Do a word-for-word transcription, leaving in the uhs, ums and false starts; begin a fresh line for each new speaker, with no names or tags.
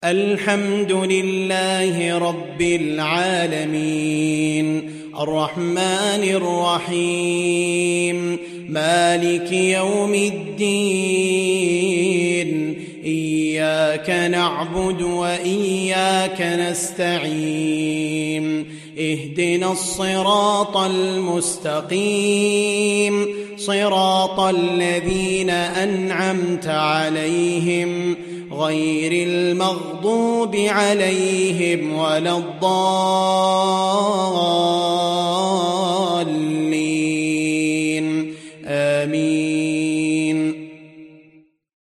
الحمد لله رب العالمين الرحمن الرحيم مالك يوم الدين إياك نعبد وإياك نستعين اهدنا الصراط المستقيم صراط الذين أنعمت عليهم غير المغضوب عليهم ولا الضالين